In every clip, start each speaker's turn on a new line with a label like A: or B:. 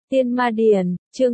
A: Tiên Ma Điển, chương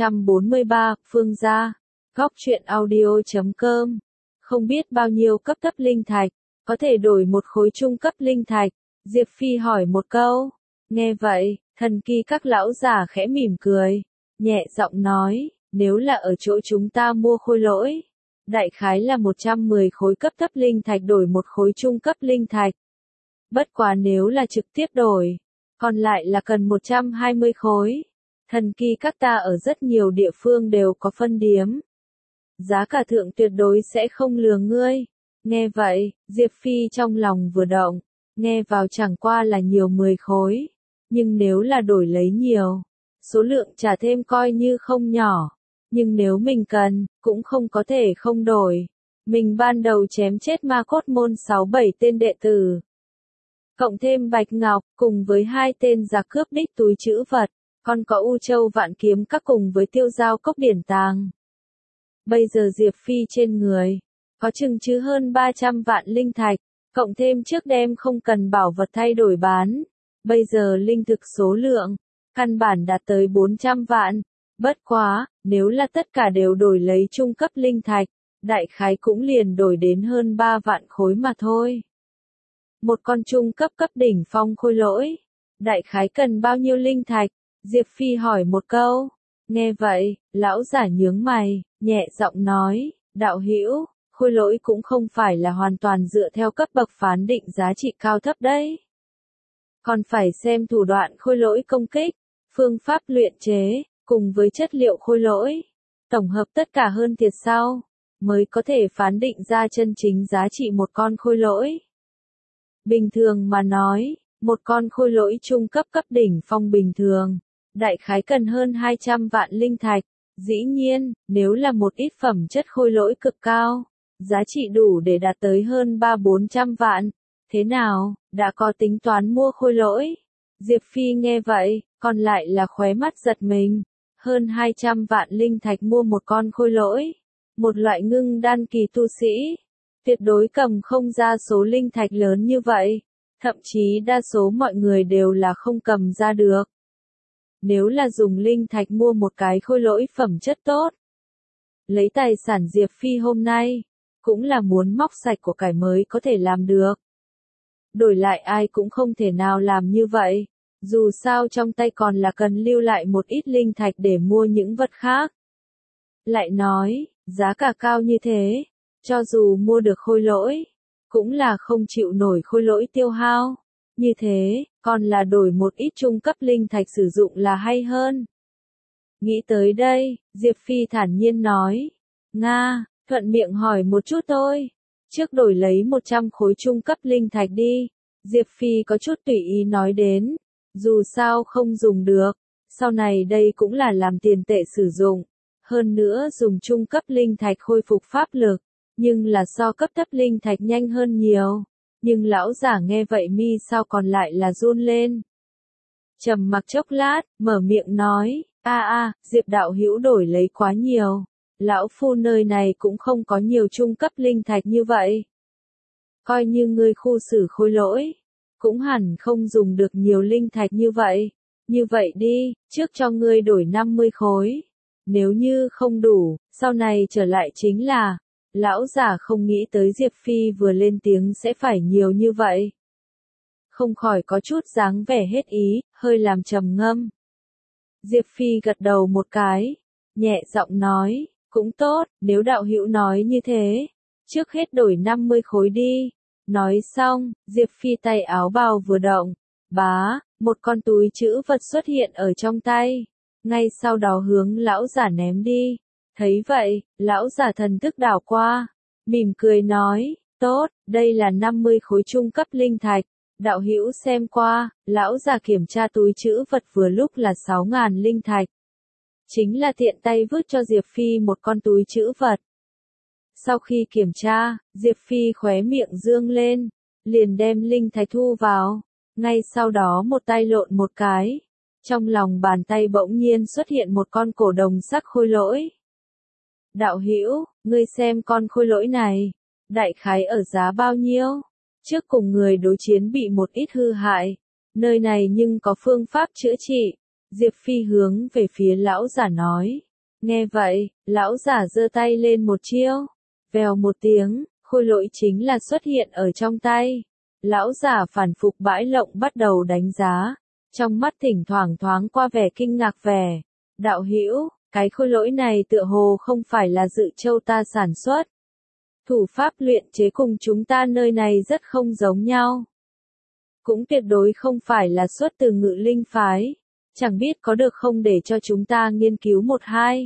A: 243, Phương gia. Góc truyện audio.com. Không biết bao nhiêu cấp thấp linh thạch, có thể đổi một khối trung cấp linh thạch. Diệp Phi hỏi một câu. Nghe vậy, thần kỳ các lão giả khẽ mỉm cười, nhẹ giọng nói, nếu là ở chỗ chúng ta mua khôi lỗi, đại khái là 110 khối cấp thấp linh thạch đổi một khối trung cấp linh thạch. Bất quá nếu là trực tiếp đổi, còn lại là cần 120 khối. Thần kỳ các ta ở rất nhiều địa phương đều có phân điếm. Giá cả thượng tuyệt đối sẽ không lừa ngươi. Nghe vậy, Diệp Phi trong lòng vừa động, nghe vào chẳng qua là nhiều 10 khối. Nhưng nếu là đổi lấy nhiều, số lượng trả thêm coi như không nhỏ. Nhưng nếu mình cần, cũng không có thể không đổi. Mình ban đầu chém chết ma cốt môn 6-7 tên đệ tử. Cộng thêm Bạch Ngọc, cùng với 2 tên giặc cướp đích túi trữ vật. Còn có U Châu Vạn Kiếm các cùng với Tiêu Giao Cốc Điển Tàng. Bây giờ Diệp Phi trên người, có chừng chứ hơn 300 vạn linh thạch, cộng thêm trước đêm không cần bảo vật thay đổi bán. Bây giờ linh thực số lượng, căn bản đạt tới 400 vạn. Bất quá, nếu là tất cả đều đổi lấy trung cấp linh thạch, đại khái cũng liền đổi đến hơn 3 vạn khối mà thôi. Một con trung cấp cấp đỉnh phong khôi lỗi, đại khái cần bao nhiêu linh thạch? Diệp Phi hỏi một câu. Nghe vậy, lão giả nhướng mày, nhẹ giọng nói, đạo hữu, khôi lỗi cũng không phải là hoàn toàn dựa theo cấp bậc phán định giá trị cao thấp đấy. Còn phải xem thủ đoạn khôi lỗi công kích, phương pháp luyện chế, cùng với chất liệu khôi lỗi. Tổng hợp tất cả hơn thiệt sau, mới có thể phán định ra chân chính giá trị một con khôi lỗi. Bình thường mà nói, một con khôi lỗi trung cấp cấp đỉnh phong bình thường, đại khái cần hơn 200 vạn linh thạch. Dĩ nhiên, nếu là một ít phẩm chất khôi lỗi cực cao, giá trị đủ để đạt tới hơn 300-400 vạn. Thế nào, đã có tính toán mua khôi lỗi? Diệp Phi nghe vậy, còn lại là khóe mắt giật mình. Hơn 200 vạn linh thạch mua một con khôi lỗi. Một loại ngưng đan kỳ tu sĩ. Tuyệt đối cầm không ra số linh thạch lớn như vậy. Thậm chí đa số mọi người đều là không cầm ra được. Nếu là dùng linh thạch mua một cái khôi lỗi phẩm chất tốt, lấy tài sản Diệp Phi hôm nay, cũng là muốn móc sạch của cải mới có thể làm được. Đổi lại ai cũng không thể nào làm như vậy, dù sao trong tay còn là cần lưu lại một ít linh thạch để mua những vật khác. Lại nói, giá cả cao như thế, cho dù mua được khôi lỗi, cũng là không chịu nổi khôi lỗi tiêu hao. Như thế, còn là đổi một ít trung cấp linh thạch sử dụng là hay hơn. Nghĩ tới đây, Diệp Phi thản nhiên nói. Nga, thuận miệng hỏi một chút thôi. Trước đổi lấy 100 khối trung cấp linh thạch đi. Diệp Phi có chút tùy ý nói đến. Dù sao không dùng được, sau này đây cũng là làm tiền tệ sử dụng. Hơn nữa dùng trung cấp linh thạch khôi phục pháp lực, nhưng là so cấp thấp linh thạch nhanh hơn nhiều. Nhưng lão giả nghe vậy mi sao còn lại là run lên. Trầm mặc chốc lát, mở miệng nói, Diệp đạo hữu đổi lấy quá nhiều. Lão phu nơi này cũng không có nhiều trung cấp linh thạch như vậy. Coi như ngươi khu xử khôi lỗi, cũng hẳn không dùng được nhiều linh thạch như vậy. Như vậy đi, trước cho ngươi đổi 50 khối. Nếu như không đủ, sau này trở lại chính là... Lão giả không nghĩ tới Diệp Phi vừa lên tiếng sẽ phải nhiều như vậy. Không khỏi có chút dáng vẻ hết ý, hơi làm trầm ngâm. Diệp Phi gật đầu một cái, nhẹ giọng nói, cũng tốt, nếu đạo hữu nói như thế. Trước hết đổi 50 khối đi. Nói xong, Diệp Phi tay áo bào vừa động, bá, một con túi trữ vật xuất hiện ở trong tay. Ngay sau đó hướng lão giả ném đi. Thấy vậy, lão giả thần thức đảo qua, mỉm cười nói, tốt, đây là 50 khối trung cấp linh thạch, đạo hữu xem qua. Lão giả kiểm tra túi trữ vật vừa lúc là 6.000 linh thạch. Chính là tiện tay vứt cho Diệp Phi một con túi trữ vật. Sau khi kiểm tra, Diệp Phi khóe miệng dương lên, liền đem linh thạch thu vào, ngay sau đó một tay lộn một cái. Trong lòng bàn tay bỗng nhiên xuất hiện một con cổ đồng sắc khôi lỗi. Đạo hữu, ngươi xem con khôi lỗi này, đại khái ở giá bao nhiêu? Trước cùng người đối chiến bị một ít hư hại, nơi này nhưng có phương pháp chữa trị. Diệp Phi hướng về phía lão giả nói. Nghe vậy, lão giả giơ tay lên một chiêu. Vèo một tiếng, khôi lỗi chính là xuất hiện ở trong tay. Lão giả phản phục bãi lộng bắt đầu đánh giá. Trong mắt thỉnh thoảng thoáng qua vẻ kinh ngạc vẻ. Đạo hữu, cái khôi lỗi này tựa hồ không phải là dự châu ta sản xuất. Thủ pháp luyện chế cùng chúng ta nơi này rất không giống nhau. Cũng tuyệt đối không phải là xuất từ Ngự Linh phái. Chẳng biết có được không để cho chúng ta nghiên cứu một hai.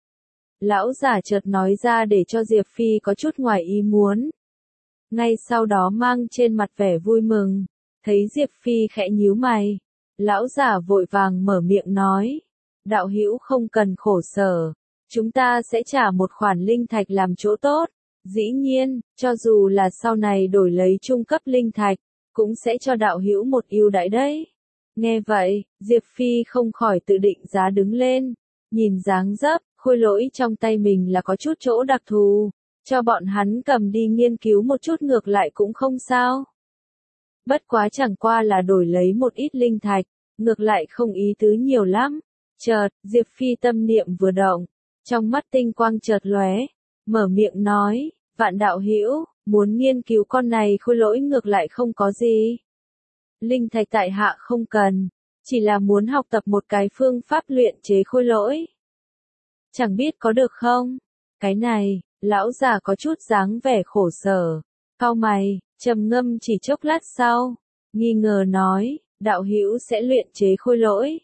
A: Lão giả chợt nói ra để cho Diệp Phi có chút ngoài ý muốn. Ngay sau đó mang trên mặt vẻ vui mừng. Thấy Diệp Phi khẽ nhíu mày. Lão giả vội vàng mở miệng nói. Đạo hữu không cần khổ sở. Chúng ta sẽ trả một khoản linh thạch làm chỗ tốt. Dĩ nhiên, cho dù là sau này đổi lấy trung cấp linh thạch, cũng sẽ cho đạo hữu một ưu đãi đấy. Nghe vậy, Diệp Phi không khỏi tự định giá đứng lên. Nhìn dáng dấp, khôi lỗi trong tay mình là có chút chỗ đặc thù. Cho bọn hắn cầm đi nghiên cứu một chút ngược lại cũng không sao. Bất quá chẳng qua là đổi lấy một ít linh thạch, ngược lại không ý tứ nhiều lắm. Chợt, Diệp Phi tâm niệm vừa động, trong mắt tinh quang chợt lóe, mở miệng nói, Vạn đạo hữu, muốn nghiên cứu con này khôi lỗi ngược lại không có gì. Linh thạch tại hạ không cần, chỉ là muốn học tập một cái phương pháp luyện chế khôi lỗi. Chẳng biết có được không? Cái này, lão già có chút dáng vẻ khổ sở, cau mày, trầm ngâm chỉ chốc lát sau, nghi ngờ nói, đạo hữu sẽ luyện chế khôi lỗi.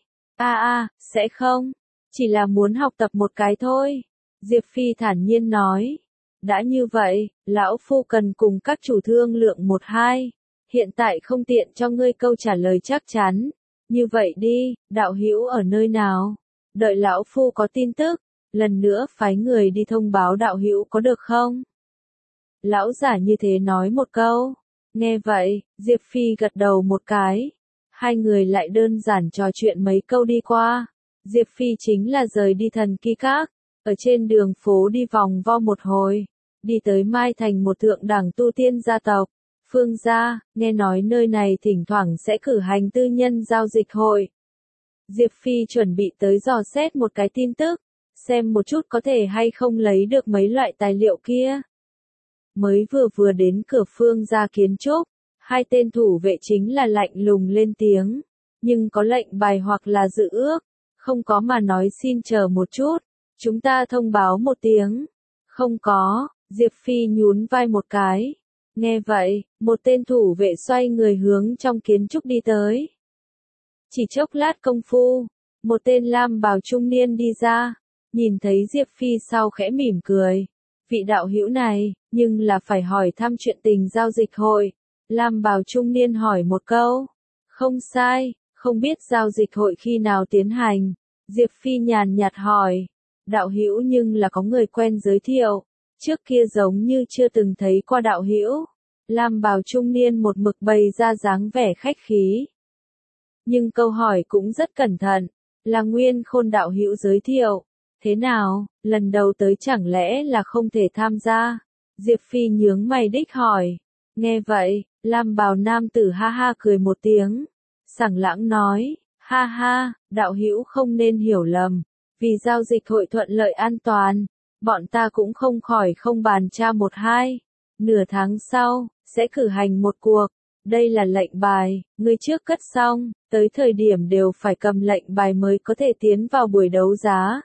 A: Sẽ không, chỉ là muốn học tập một cái thôi. Diệp Phi thản nhiên nói. Đã như vậy, lão phu cần cùng các chủ thương lượng một hai. Hiện tại không tiện cho ngươi câu trả lời chắc chắn. Như vậy đi, đạo hữu ở nơi nào? Đợi lão phu có tin tức, lần nữa phái người đi thông báo đạo hữu có được không? Lão giả như thế nói một câu. Nghe vậy, Diệp Phi gật đầu một cái. Hai người lại đơn giản trò chuyện mấy câu đi qua. Diệp Phi chính là rời đi Thần Kỳ Các. Ở trên đường phố đi vòng vo một hồi. Đi tới Mai Thành một thượng đẳng tu tiên gia tộc. Phương gia, nghe nói nơi này thỉnh thoảng sẽ cử hành tư nhân giao dịch hội. Diệp Phi chuẩn bị tới dò xét một cái tin tức. Xem một chút có thể hay không lấy được mấy loại tài liệu kia. Mới vừa đến cửa Phương gia kiến trúc. Hai tên thủ vệ chính là lạnh lùng lên tiếng. Nhưng có lệnh bài hoặc là dự ước. Không có mà nói xin chờ một chút. Chúng ta thông báo một tiếng. Không có, Diệp Phi nhún vai một cái. Nghe vậy, một tên thủ vệ xoay người hướng trong kiến trúc đi tới. Chỉ chốc lát công phu, một tên lam bào trung niên đi ra. Nhìn thấy Diệp Phi sau khẽ mỉm cười. Vị đạo hữu này, nhưng là phải hỏi thăm chuyện tình giao dịch hội. Lam bào trung niên hỏi một câu. Không sai, không biết giao dịch hội khi nào tiến hành. Diệp Phi nhàn nhạt hỏi. Đạo hữu nhưng là có người quen giới thiệu. Trước kia giống như chưa từng thấy qua đạo hữu. Lam bào trung niên một mực bày ra dáng vẻ khách khí. Nhưng câu hỏi cũng rất cẩn thận. Là Nguyên Khôn đạo hữu giới thiệu. Thế nào, lần đầu tới chẳng lẽ là không thể tham gia? Diệp Phi nhướng mày đích hỏi. Nghe vậy, Lam bào nam tử ha ha cười một tiếng. Sảng lãng nói, ha ha, đạo hữu không nên hiểu lầm. Vì giao dịch hội thuận lợi an toàn, bọn ta cũng không khỏi không bàn tra một hai. Nửa tháng sau, sẽ cử hành một cuộc. Đây là lệnh bài, ngươi trước cất xong, tới thời điểm đều phải cầm lệnh bài mới có thể tiến vào buổi đấu giá.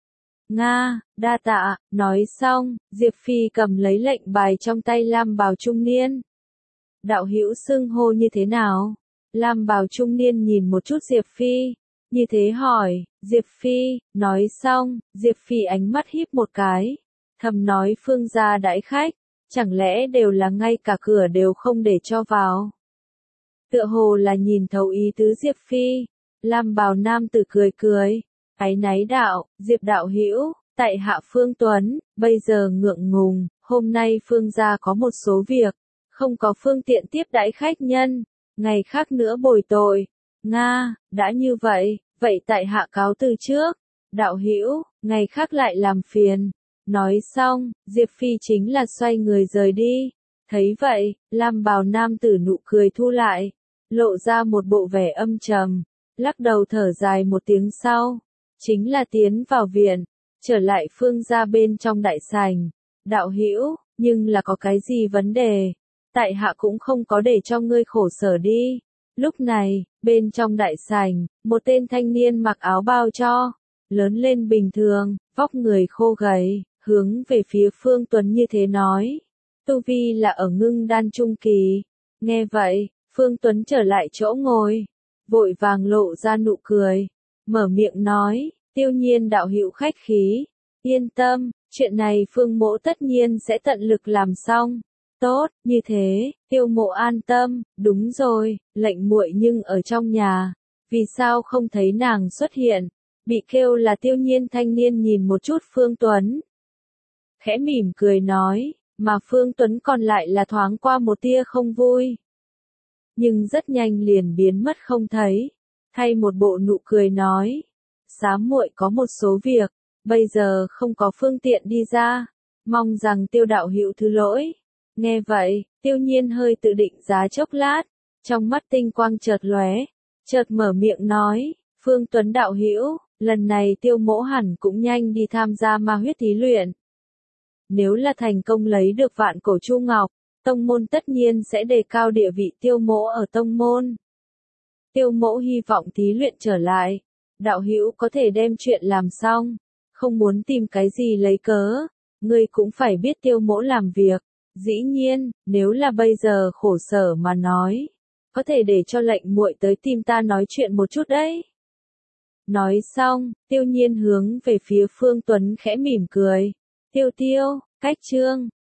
A: Nga, đa tạ, nói xong, Diệp Phi cầm lấy lệnh bài trong tay lam bào trung niên. Đạo hữu xưng hô như thế nào? Lam bào trung niên nhìn một chút Diệp Phi, như thế hỏi, Diệp Phi, nói xong, Diệp Phi ánh mắt híp một cái, thầm nói Phương gia đãi khách, chẳng lẽ đều là ngay cả cửa đều không để cho vào. Tựa hồ là nhìn thấu ý tứ Diệp Phi, Lam bào nam tử cười cười, áy náy đạo, Diệp đạo hữu, tại hạ Phương Tuấn, bây giờ ngượng ngùng, hôm nay Phương gia có một số việc, không có phương tiện tiếp đãi khách nhân, ngày khác nữa bồi tội. Nga, đã như vậy, vậy tại hạ cáo từ trước. Đạo hữu, ngày khác lại làm phiền. Nói xong, Diệp Phi chính là xoay người rời đi. Thấy vậy, Lam bào nam tử nụ cười thu lại, lộ ra một bộ vẻ âm trầm. lắc đầu thở dài một tiếng sau, chính là tiến vào viện, trở lại Phương gia bên trong đại sảnh. Đạo hữu, nhưng là có cái gì vấn đề? Tại hạ cũng không có để cho ngươi khổ sở đi. Lúc này, bên trong đại sảnh, một tên thanh niên mặc áo bao cho, lớn lên bình thường, vóc người khô gầy, hướng về phía Phương Tuấn như thế nói. Tu vi là ở ngưng đan trung kỳ. Nghe vậy, Phương Tuấn trở lại chỗ ngồi, vội vàng lộ ra nụ cười, mở miệng nói, Tiêu Nhiên đạo hữu khách khí, yên tâm, chuyện này Phương mỗ tất nhiên sẽ tận lực làm xong. Tốt, như thế, Tiêu mộ an tâm, đúng rồi, lệnh muội nhưng ở trong nhà, vì sao không thấy nàng xuất hiện? Bị kêu là Tiêu Nhiên thanh niên nhìn một chút Phương Tuấn, khẽ mỉm cười nói, mà Phương Tuấn còn lại là thoáng qua một tia không vui. Nhưng rất nhanh liền biến mất không thấy, thay một bộ nụ cười nói, xám muội có một số việc, bây giờ không có phương tiện đi ra, mong rằng Tiêu đạo hữu thứ lỗi. Nghe vậy, Tiêu Nhiên hơi tự định giá chốc lát, trong mắt tinh quang chợt lóe, chợt mở miệng nói, Phương Tuấn đạo hữu, lần này Tiêu mỗ hẳn cũng nhanh đi tham gia ma huyết thí luyện. Nếu là thành công lấy được vạn cổ chu ngọc, tông môn tất nhiên sẽ đề cao địa vị Tiêu mỗ ở tông môn. Tiêu mỗ hy vọng thí luyện trở lại, đạo hữu có thể đem chuyện làm xong, không muốn tìm cái gì lấy cớ, ngươi cũng phải biết Tiêu mỗ làm việc. Dĩ nhiên, nếu là bây giờ khổ sở mà nói, có thể để cho lệnh muội tới tìm ta nói chuyện một chút đấy. Nói xong, Tiêu Nhiên hướng về phía Phương Tuấn khẽ mỉm cười. Tiêu, cách chương